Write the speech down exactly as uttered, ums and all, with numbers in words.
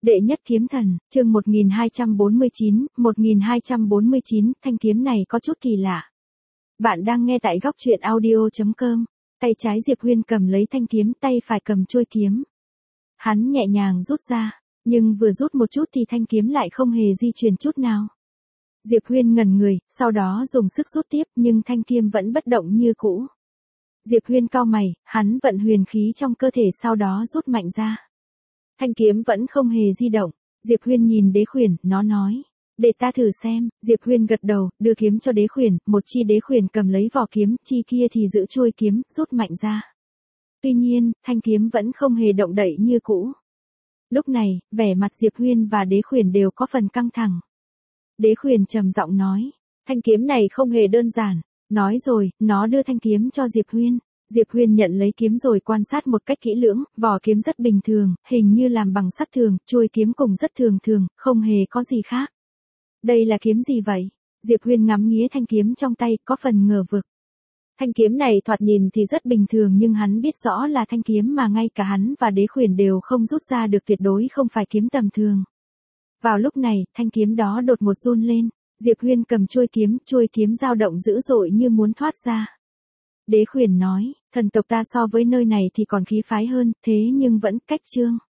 Đệ nhất kiếm thần, chương một nghìn hai trăm bốn mươi chín, một nghìn hai trăm bốn mươi chín, thanh kiếm này có chút kỳ lạ. Bạn đang nghe tại góc truyện audio chấm com. Tay trái Diệp Huyên cầm lấy thanh kiếm, tay phải cầm chuôi kiếm. Hắn nhẹ nhàng rút ra, nhưng vừa rút một chút thì thanh kiếm lại không hề di chuyển chút nào. Diệp Huyên ngẩn người, sau đó dùng sức rút tiếp nhưng thanh kiếm vẫn bất động như cũ. Diệp Huyên cau mày, hắn vận huyền khí trong cơ thể sau đó rút mạnh ra. Thanh kiếm vẫn không hề di động. Diệp Huyên nhìn Đế Khuyển, nó nói. Để ta thử xem. Diệp Huyên gật đầu, đưa kiếm cho Đế Khuyển, một chi Đế Khuyển cầm lấy vỏ kiếm, chi kia thì giữ chuôi kiếm, rút mạnh ra. Tuy nhiên, thanh kiếm vẫn không hề động đậy như cũ. Lúc này, vẻ mặt Diệp Huyên và Đế Khuyển đều có phần căng thẳng. Đế Khuyển trầm giọng nói. Thanh kiếm này không hề đơn giản. Nói rồi, nó đưa thanh kiếm cho Diệp Huyên. Diệp Huyên nhận lấy kiếm rồi quan sát một cách kỹ lưỡng, vỏ kiếm rất bình thường, hình như làm bằng sắt thường, chuôi kiếm cũng rất thường thường, không hề có gì khác. Đây là kiếm gì vậy? Diệp Huyên ngắm nghía thanh kiếm trong tay, có phần ngờ vực. Thanh kiếm này thoạt nhìn thì rất bình thường nhưng hắn biết rõ là thanh kiếm mà ngay cả hắn và Đế Khuyển đều không rút ra được, tuyệt đối không phải kiếm tầm thường. Vào lúc này, thanh kiếm đó đột ngột run lên, Diệp Huyên cầm chuôi kiếm, chuôi kiếm dao động dữ dội như muốn thoát ra. Đế Khuyển nói, thần tộc ta so với nơi này thì còn khí phái hơn, thế nhưng vẫn cách chương.